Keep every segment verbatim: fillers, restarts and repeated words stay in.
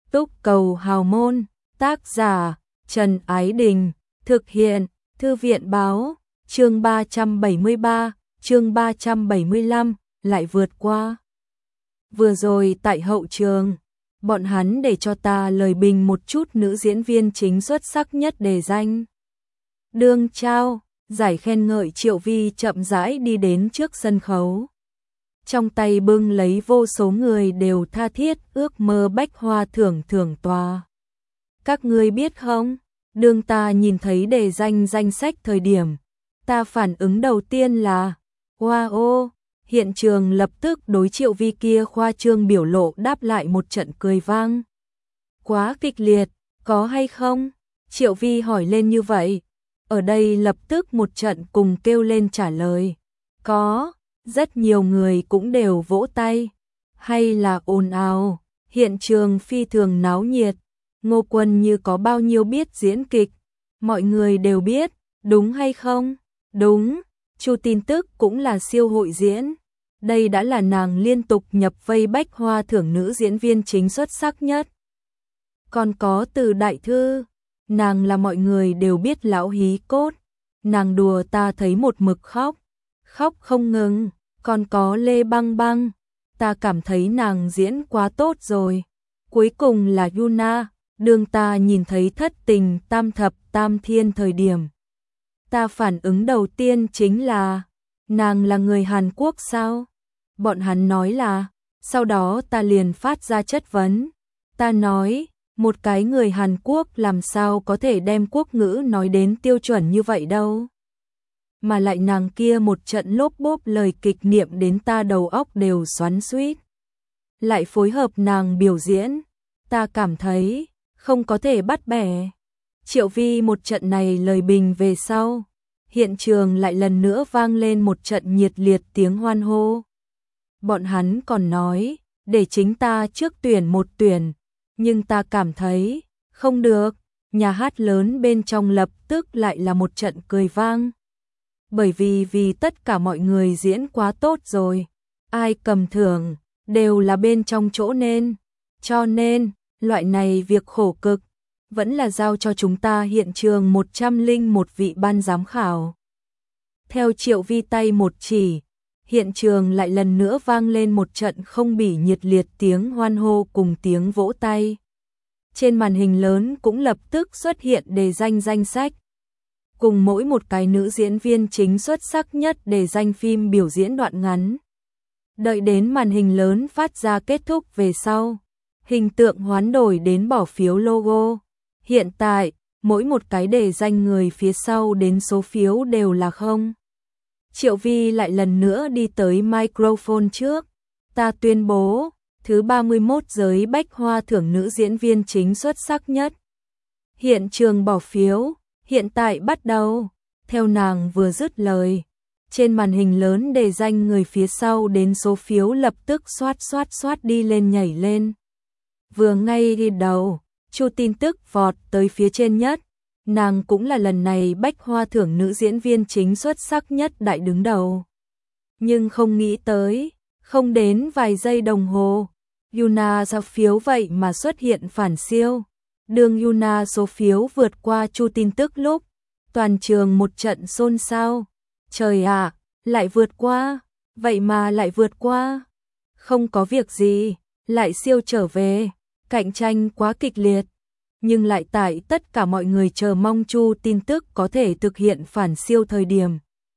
Túc Cầu Hào Môn, tác giả Trần Ái Đình, thực hiện Thư viện Báo, chương ba trăm bảy mươi ba, chương ba trăm bảy mươi lăm, lại vượt qua. Vừa rồi tại hậu trường, bọn hắn để cho ta lời bình một chút nữ diễn viên chính xuất sắc nhất đề danh. Đương trao, giải khen ngợi Triệu Vi chậm rãi đi đến trước sân khấu. Trong tay bưng lấy vô số người đều tha thiết ước mơ bách hoa thưởng thưởng tòa. Các ngươi biết không, đương ta nhìn thấy đề danh danh sách thời điểm, ta phản ứng đầu tiên là wow, hiện trường lập tức đối Triệu Vi kia khoa trương biểu lộ đáp lại một trận cười vang. Quá kịch liệt, có hay không? Triệu Vi hỏi lên như vậy. Ở đây lập tức một trận cùng kêu lên trả lời. Có, rất nhiều người cũng đều vỗ tay. Hay là ồn ào, hiện trường phi thường náo nhiệt. Ngô Quân như có bao nhiêu biết diễn kịch. Mọi người đều biết, đúng hay không? Đúng, Chu Tin Tức cũng là siêu hội diễn. Đây đã là nàng liên tục nhập vây bách hoa thưởng nữ diễn viên chính xuất sắc nhất. Còn có Từ Đại Thư, nàng là mọi người đều biết lão hí cốt. Nàng đùa ta thấy một mực khóc, khóc không ngừng. Còn có Lê Băng Băng, ta cảm thấy nàng diễn quá tốt rồi. Cuối cùng là Yuna, đương ta nhìn thấy thất tình tam thập tam thiên thời điểm. Ta phản ứng đầu tiên chính là, nàng là người Hàn Quốc sao? Bọn hắn nói là, sau đó ta liền phát ra chất vấn. Ta nói, một cái người Hàn Quốc làm sao có thể đem quốc ngữ nói đến tiêu chuẩn như vậy đâu. Mà lại nàng kia một trận lốp bốp lời kịch niệm đến ta đầu óc đều xoắn xuýt. Lại phối hợp nàng biểu diễn, ta cảm thấy không có thể bắt bẻ. Triệu Vi một trận này lời bình về sau, hiện trường lại lần nữa vang lên một trận nhiệt liệt tiếng hoan hô. Bọn hắn còn nói, để chính ta trước tuyển một tuyển, nhưng ta cảm thấy không được. Nhà hát lớn bên trong lập tức lại là một trận cười vang. Bởi vì vì tất cả mọi người diễn quá tốt rồi, ai cầm thưởng đều là bên trong chỗ nên, cho nên loại này việc khổ cực vẫn là giao cho chúng ta hiện trường một trăm linh một vị ban giám khảo. Theo Triệu Vi tay một chỉ, hiện trường lại lần nữa vang lên một trận không bỉ nhiệt liệt tiếng hoan hô cùng tiếng vỗ tay. Trên màn hình lớn cũng lập tức xuất hiện đề danh danh sách. Cùng mỗi một cái nữ diễn viên chính xuất sắc nhất để danh phim biểu diễn đoạn ngắn. Đợi đến màn hình lớn phát ra kết thúc về sau, hình tượng hoán đổi đến bỏ phiếu logo. Hiện tại, mỗi một cái đề danh người phía sau đến số phiếu đều là không. Triệu Vi lại lần nữa đi tới microphone trước. Ta tuyên bố, thứ ba mươi mốt giới bách hoa thưởng nữ diễn viên chính xuất sắc nhất. Hiện trường bỏ phiếu. Hiện tại bắt đầu, theo nàng vừa dứt lời, trên màn hình lớn đề danh người phía sau đến số phiếu lập tức xoát xoát xoát đi lên nhảy lên. Vừa ngay đi đầu, Chu Tin Tức vọt tới phía trên nhất, nàng cũng là lần này bách hoa thưởng nữ diễn viên chính xuất sắc nhất đại đứng đầu. Nhưng không nghĩ tới, không đến vài giây đồng hồ, Yuna ra phiếu vậy mà xuất hiện phản siêu. Đường Yuna số phiếu vượt qua Chu Tin Tức lúc, toàn trường một trận xôn xao. Trời ạ, lại vượt qua, vậy mà lại vượt qua. Không có việc gì, lại siêu trở về, cạnh tranh quá kịch liệt. Nhưng lại tại tất cả mọi người chờ mong Chu Tin Tức có thể thực hiện phản siêu thời điểm.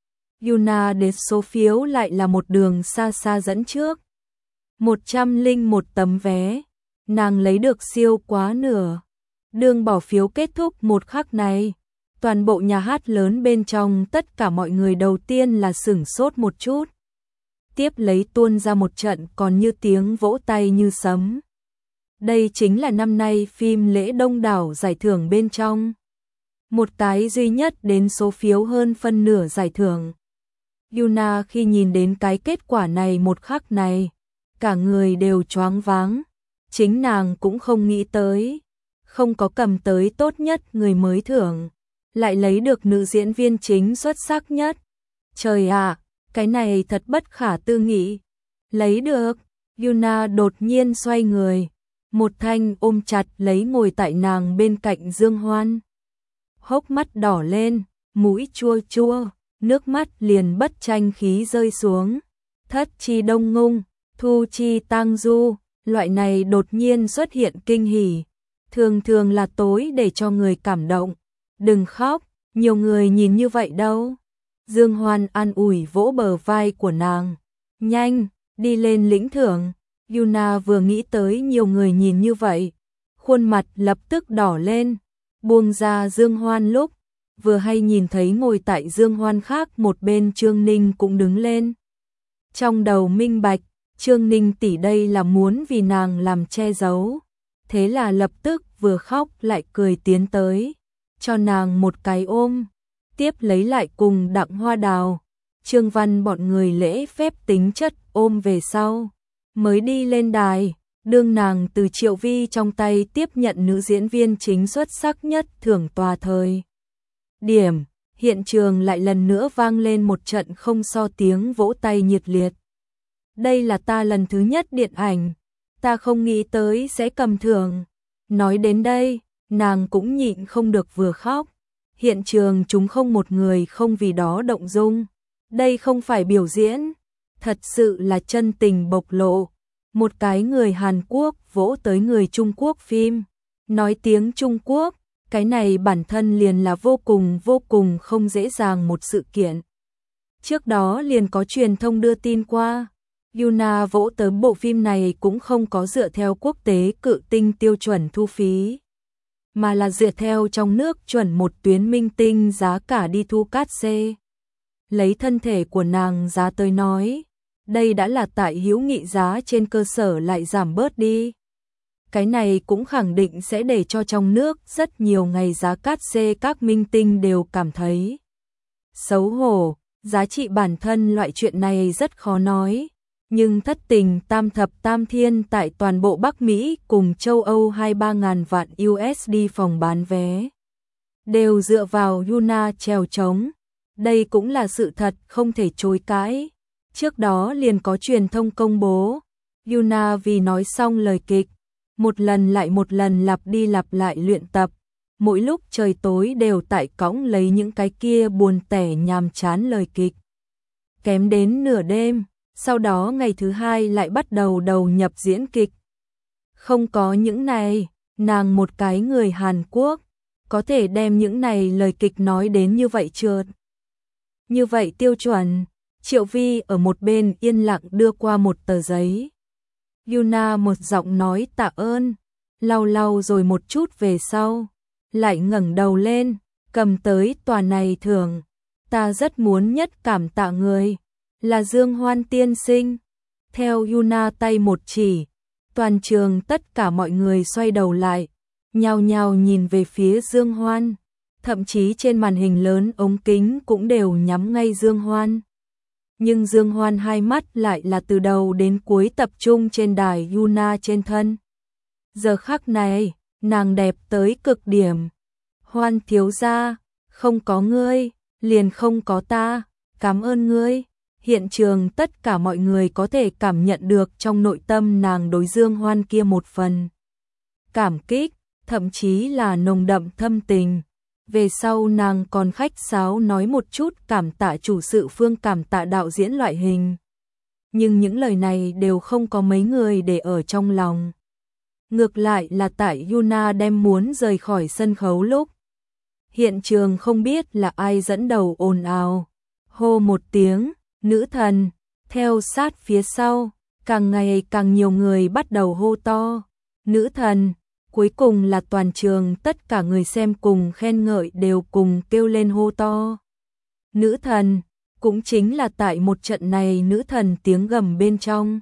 Yuna đến số phiếu lại là một đường xa xa dẫn trước. một trăm linh một tấm vé, nàng lấy được siêu quá nửa. Đường bỏ phiếu kết thúc một khắc này, toàn bộ nhà hát lớn bên trong tất cả mọi người đầu tiên là sửng sốt một chút. Tiếp lấy tuôn ra một trận còn như tiếng vỗ tay như sấm. Đây chính là năm nay phim lễ đông đảo giải thưởng bên trong. Một cái duy nhất đến số phiếu hơn phân nửa giải thưởng. Yuna khi nhìn đến cái kết quả này một khắc này, cả người đều choáng váng. Chính nàng cũng không nghĩ tới. Không có cầm tới tốt nhất người mới thưởng, lại lấy được nữ diễn viên chính xuất sắc nhất. Trời ạ, cái này thật bất khả tư nghị. Lấy được, Yuna đột nhiên xoay người, một thanh ôm chặt lấy ngồi tại nàng bên cạnh Dương Hoan. Hốc mắt đỏ lên, mũi chua chua, nước mắt liền bất tranh khí rơi xuống. Thất chi đông ngung, thu chi tang du, loại này đột nhiên xuất hiện kinh hỉ, thường thường là tối để cho người cảm động. Đừng khóc, nhiều người nhìn như vậy đâu. Dương Hoan an ủi vỗ bờ vai của nàng. Nhanh, đi lên lĩnh thưởng. Yuna vừa nghĩ tới nhiều người nhìn như vậy, khuôn mặt lập tức đỏ lên, buông ra Dương Hoan lúc, vừa hay nhìn thấy ngồi tại Dương Hoan khác một bên Trương Ninh cũng đứng lên. Trong đầu minh bạch, Trương Ninh tỷ đây là muốn vì nàng làm che giấu, thế là lập tức vừa khóc lại cười tiến tới, cho nàng một cái ôm, tiếp lấy lại cùng Đặng Hoa Đào, Trương Văn bọn người lễ phép tính chất ôm về sau, mới đi lên đài, đương nàng từ Triệu Vi trong tay tiếp nhận nữ diễn viên chính xuất sắc nhất thưởng tòa thời. Điểm, hiện trường lại lần nữa vang lên một trận không so tiếng vỗ tay nhiệt liệt. Đây là ta lần thứ nhất điện ảnh, ta không nghĩ tới sẽ cầm thưởng. Nói đến đây, nàng cũng nhịn không được vừa khóc. Hiện trường chúng không một người không vì đó động dung. Đây không phải biểu diễn, thật sự là chân tình bộc lộ. Một cái người Hàn Quốc vỗ tới người Trung Quốc phim, nói tiếng Trung Quốc, cái này bản thân liền là vô cùng vô cùng không dễ dàng một sự kiện. Trước đó liền có truyền thông đưa tin qua, Yuna vỗ tới bộ phim này cũng không có dựa theo quốc tế cự tinh tiêu chuẩn thu phí, mà là dựa theo trong nước chuẩn một tuyến minh tinh giá cả đi thu cát xê. Lấy thân thể của nàng giá tới nói, đây đã là tại hữu nghị giá trên cơ sở lại giảm bớt đi. Cái này cũng khẳng định sẽ để cho trong nước rất nhiều ngày giá cát xê các minh tinh đều cảm thấy xấu hổ, giá trị bản thân loại chuyện này rất khó nói. Nhưng thất tình tam thập tam thiên tại toàn bộ Bắc Mỹ cùng châu Âu hai ba ngàn vạn u ét đê phòng bán vé, đều dựa vào Yuna trèo trống. Đây cũng là sự thật không thể chối cãi. Trước đó liền có truyền thông công bố, Yuna vì nói xong lời kịch, một lần lại một lần lặp đi lặp lại luyện tập, mỗi lúc trời tối đều tại cõng lấy những cái kia buồn tẻ nhàm chán lời kịch. Kém đến nửa đêm, sau đó ngày thứ hai lại bắt đầu đầu nhập diễn kịch. Không có những này, nàng một cái người Hàn Quốc, có thể đem những này lời kịch nói đến như vậy trượt. Như vậy tiêu chuẩn. Triệu Vi ở một bên yên lặng đưa qua một tờ giấy. Yuna một giọng nói tạ ơn, lau lau rồi một chút về sau, lại ngẩng đầu lên, cầm tới tòa này thưởng. Ta rất muốn nhất cảm tạ người, là Dương Hoan tiên sinh. Theo Yuna tay một chỉ, toàn trường tất cả mọi người xoay đầu lại, nhao nhao nhìn về phía Dương Hoan, thậm chí trên màn hình lớn ống kính cũng đều nhắm ngay Dương Hoan. Nhưng Dương Hoan hai mắt lại là từ đầu đến cuối tập trung trên đài Yuna trên thân. Giờ khắc này, nàng đẹp tới cực điểm. Hoan thiếu gia, không có ngươi, liền không có ta, cảm ơn ngươi. Hiện trường tất cả mọi người có thể cảm nhận được trong nội tâm nàng đối Dương Hoan kia một phần cảm kích, thậm chí là nồng đậm thâm tình. Về sau nàng còn khách sáo nói một chút cảm tạ chủ sự phương, cảm tạ đạo diễn loại hình. Nhưng những lời này đều không có mấy người để ở trong lòng. Ngược lại là tại Yuna đem muốn rời khỏi sân khấu lúc, hiện trường không biết là ai dẫn đầu ồn ào, hô một tiếng, nữ thần, theo sát phía sau, càng ngày càng nhiều người bắt đầu hô to, nữ thần. Cuối cùng là toàn trường tất cả người xem cùng khen ngợi đều cùng kêu lên hô to. Nữ thần, cũng chính là tại một trận này nữ thần tiếng gầm bên trong.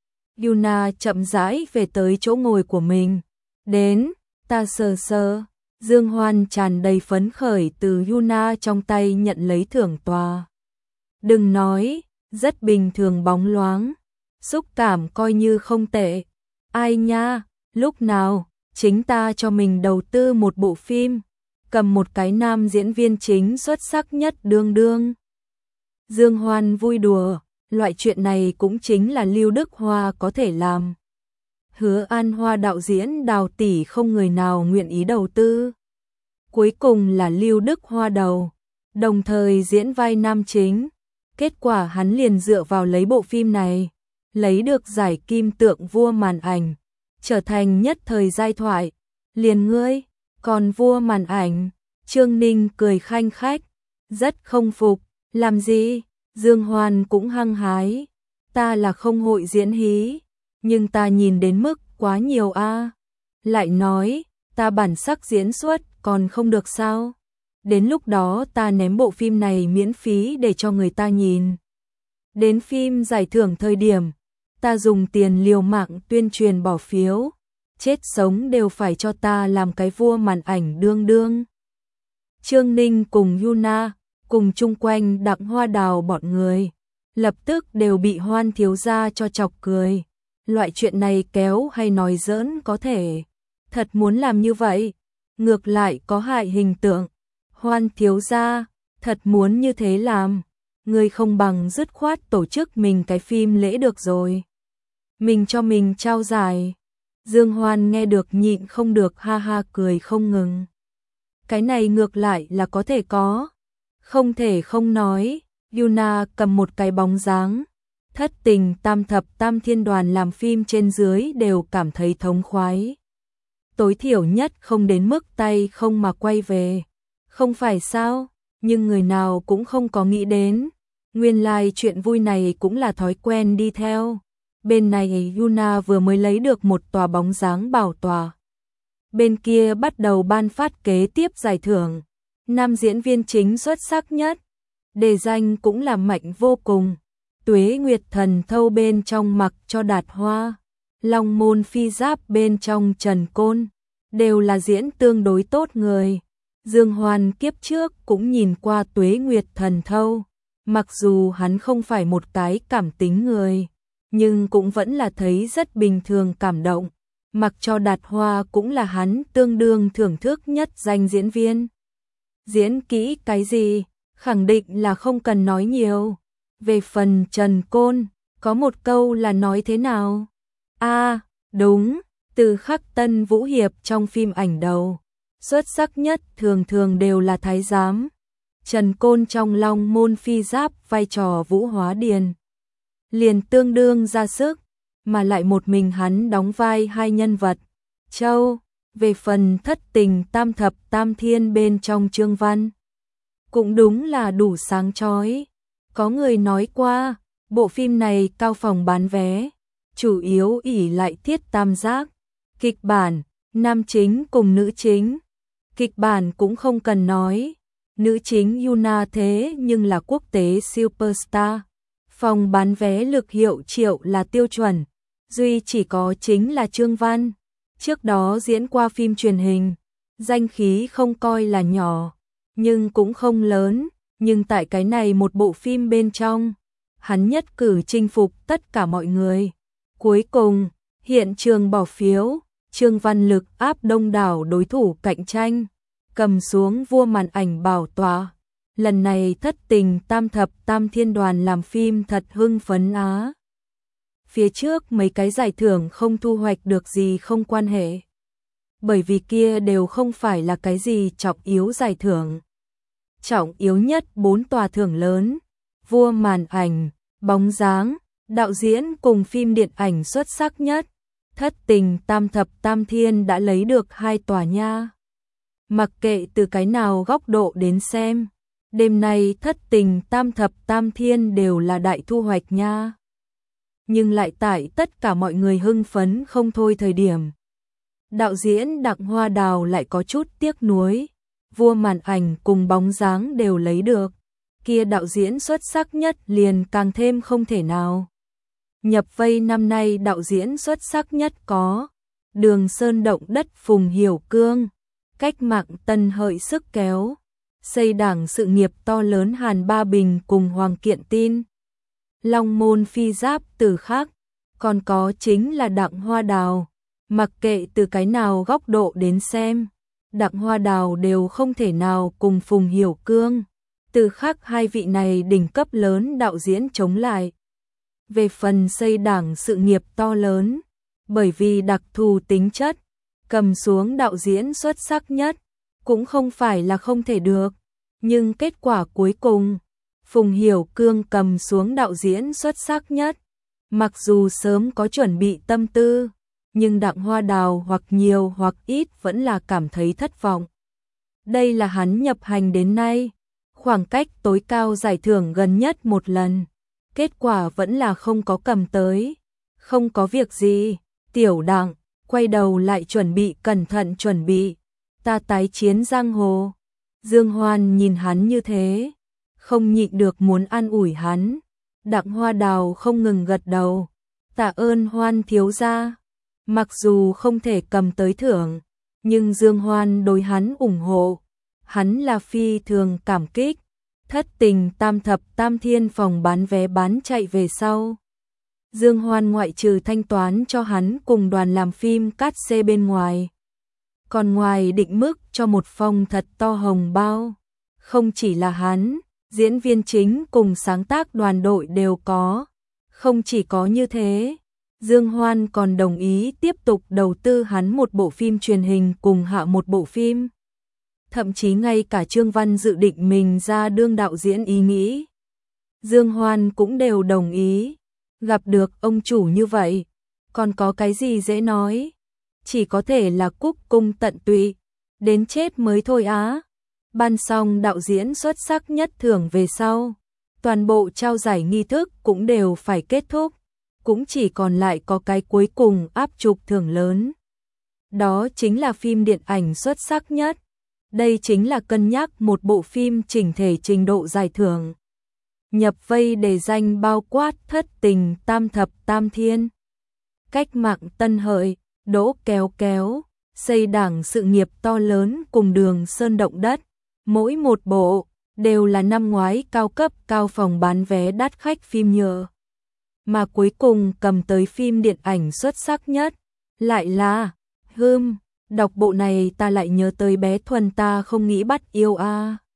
Yuna chậm rãi về tới chỗ ngồi của mình. Đến, ta sờ sờ. Dương Hoan tràn đầy phấn khởi từ Yuna trong tay nhận lấy thưởng tòa. Đừng nói, rất bình thường bóng loáng. Xúc cảm coi như không tệ. Ai nha, lúc nào? Chính ta cho mình đầu tư một bộ phim, cầm một cái nam diễn viên chính xuất sắc nhất đương đương. Dương Hoan vui đùa, loại chuyện này cũng chính là Lưu Đức Hoa có thể làm. Hứa An Hoa đạo diễn Đào tỷ không người nào nguyện ý đầu tư. Cuối cùng là Lưu Đức Hoa đầu, đồng thời diễn vai nam chính. Kết quả hắn liền dựa vào lấy bộ phim này, lấy được giải kim tượng vua màn ảnh, trở thành nhất thời giai thoại. Liền ngươi, còn vua màn ảnh, Trương Ninh cười khanh khách, rất không phục, làm gì? Dương Hoan cũng hăng hái, ta là không hội diễn hí, nhưng ta nhìn đến mức quá nhiều a. Lại nói, ta bản sắc diễn xuất còn không được sao? Đến lúc đó ta ném bộ phim này miễn phí để cho người ta nhìn. Đến phim giải thưởng thời điểm, ta dùng tiền liều mạng tuyên truyền bỏ phiếu, chết sống đều phải cho ta làm cái vua màn ảnh đương đương. Trương Ninh cùng Yuna, cùng chung quanh Đặng Hoa Đào bọn người, lập tức đều bị Hoan thiếu gia cho chọc cười. Loại chuyện này kéo hay nói giỡn có thể, thật muốn làm như vậy, ngược lại có hại hình tượng. Hoan thiếu gia, thật muốn như thế làm, người không bằng dứt khoát tổ chức mình cái phim lễ được rồi. Mình cho mình trao giải. Dương Hoan nghe được nhịn không được ha ha cười không ngừng. Cái này ngược lại là có thể có, không thể không nói. Yuna cầm một cái bóng dáng, thất tình tam thập tam thiên đoàn làm phim trên dưới đều cảm thấy thống khoái. Tối thiểu nhất không đến mức tay không mà quay về. Không phải sao, nhưng người nào cũng không có nghĩ đến. Nguyên lai like chuyện vui này cũng là thói quen đi theo. Bên này Yuna vừa mới lấy được một tòa bóng dáng bảo tòa. Bên kia bắt đầu ban phát kế tiếp giải thưởng. Nam diễn viên chính xuất sắc nhất. Đề danh cũng là mạnh vô cùng. Tuế Nguyệt Thần Thâu bên trong mặc cho Đạt Hoa. Long Môn Phi Giáp bên trong Trần Côn. Đều là diễn tương đối tốt người. Dương Hoan kiếp trước cũng nhìn qua Tuế Nguyệt Thần Thâu. Mặc dù hắn không phải một cái cảm tính người, nhưng cũng vẫn là thấy rất bình thường cảm động. Mặc cho Đạt Hoa cũng là hắn tương đương thưởng thức nhất danh diễn viên. Diễn kỹ cái gì, khẳng định là không cần nói nhiều. Về phần Trần Côn, có một câu là nói thế nào? A, à, đúng, từ khắc Tân Vũ Hiệp trong phim ảnh đầu. Xuất sắc nhất thường thường đều là thái giám. Trần Côn trong Long Môn Phi Giáp vai trò Vũ Hóa Điền liền tương đương ra sức, mà lại một mình hắn đóng vai hai nhân vật. Châu, về phần thất tình tam thập tam thiên bên trong Trương Văn, cũng đúng là đủ sáng chói. Có người nói qua, bộ phim này cao phòng bán vé, chủ yếu ỷ lại thiết tam giác, kịch bản, nam chính cùng nữ chính. Kịch bản cũng không cần nói, nữ chính Yuna thế nhưng là quốc tế superstar. Phòng bán vé lực hiệu triệu là tiêu chuẩn, duy chỉ có chính là Trương Văn. Trước đó diễn qua phim truyền hình, danh khí không coi là nhỏ, nhưng cũng không lớn. Nhưng tại cái này một bộ phim bên trong, hắn nhất cử chinh phục tất cả mọi người. Cuối cùng, hiện trường bỏ phiếu, Trương Văn lực áp đông đảo đối thủ cạnh tranh, cầm xuống vua màn ảnh bảo tọa. Lần này thất tình tam thập tam thiên đoàn làm phim thật hưng phấn á. Phía trước mấy cái giải thưởng không thu hoạch được gì không quan hệ, bởi vì kia đều không phải là cái gì trọng yếu giải thưởng. Trọng yếu nhất bốn tòa thưởng lớn, vua màn ảnh, bóng dáng, đạo diễn cùng phim điện ảnh xuất sắc nhất. Thất tình tam thập tam thiên đã lấy được hai tòa nha. Mặc kệ từ cái nào góc độ đến xem, đêm nay thất tình tam thập tam thiên đều là đại thu hoạch nha. Nhưng lại tại tất cả mọi người hưng phấn không thôi thời điểm, đạo diễn Đặng Hoa Đào lại có chút tiếc nuối. Vua màn ảnh cùng bóng dáng đều lấy được, kia đạo diễn xuất sắc nhất liền càng thêm không thể nào. Nhập vây năm nay đạo diễn xuất sắc nhất có Đường Sơn Động Đất Phùng Hiểu Cương, Cách Mạng Tân Hợi Sức Kéo, Xây Đảng Sự Nghiệp To Lớn Hàn Ba Bình cùng Hoàng Kiện Tin, Long Môn Phi Giáp Từ Khắc, còn có chính là Đặng Hoa Đào. Mặc kệ từ cái nào góc độ đến xem, Đặng Hoa Đào đều không thể nào cùng Phùng Hiểu Cương, Từ Khắc hai vị này đỉnh cấp lớn đạo diễn chống lại. Về phần Xây Đảng Sự Nghiệp To Lớn, bởi vì đặc thù tính chất, cầm xuống đạo diễn xuất sắc nhất, cũng không phải là không thể được, nhưng kết quả cuối cùng, Phùng Hiểu Cương cầm xuống đạo diễn xuất sắc nhất, mặc dù sớm có chuẩn bị tâm tư, nhưng Đặng Hoa Đào hoặc nhiều hoặc ít vẫn là cảm thấy thất vọng. Đây là hắn nhập hành đến nay, khoảng cách tối cao giải thưởng gần nhất một lần, kết quả vẫn là không có cầm tới. Không có việc gì, Tiểu Đặng, quay đầu lại chuẩn bị cẩn thận chuẩn bị, ta tái chiến giang hồ. Dương Hoan nhìn hắn như thế, không nhịn được muốn an ủi hắn. Đặng Hoa Đào không ngừng gật đầu, tạ ơn Hoan thiếu gia. Mặc dù không thể cầm tới thưởng, nhưng Dương Hoan đối hắn ủng hộ, hắn là phi thường cảm kích. Thất tình tam thập tam thiên phòng bán vé bán chạy về sau. Dương Hoan ngoại trừ thanh toán cho hắn cùng đoàn làm phim cát xê bên ngoài, còn ngoài định mức cho một phong thật to hồng bao. Không chỉ là hắn, diễn viên chính cùng sáng tác đoàn đội đều có. Không chỉ có như thế, Dương Hoan còn đồng ý tiếp tục đầu tư hắn một bộ phim truyền hình cùng hạ một bộ phim. Thậm chí ngay cả Trương Văn dự định mình ra đương đạo diễn ý nghĩ, Dương Hoan cũng đều đồng ý. Gặp được ông chủ như vậy, còn có cái gì dễ nói, chỉ có thể là cúc cung tận tụy, đến chết mới thôi á. Ban xong đạo diễn xuất sắc nhất thưởng về sau, toàn bộ trao giải nghi thức cũng đều phải kết thúc, cũng chỉ còn lại có cái cuối cùng áp trục thưởng lớn. Đó chính là phim điện ảnh xuất sắc nhất. Đây chính là cân nhắc một bộ phim chỉnh thể trình độ giải thưởng. Nhập vây để danh bao quát thất tình tam thập tam thiên, cách mạng Tân Hợi, Đỗ Kéo Kéo, xây đảng sự nghiệp to lớn cùng Đường Sơn Động Đất. Mỗi một bộ đều là năm ngoái cao cấp cao phòng bán vé đắt khách phim nhựa. Mà cuối cùng cầm tới phim điện ảnh xuất sắc nhất, lại là Hươm. Đọc bộ này ta lại nhớ tới bé Thuần ta không nghĩ bắt yêu a.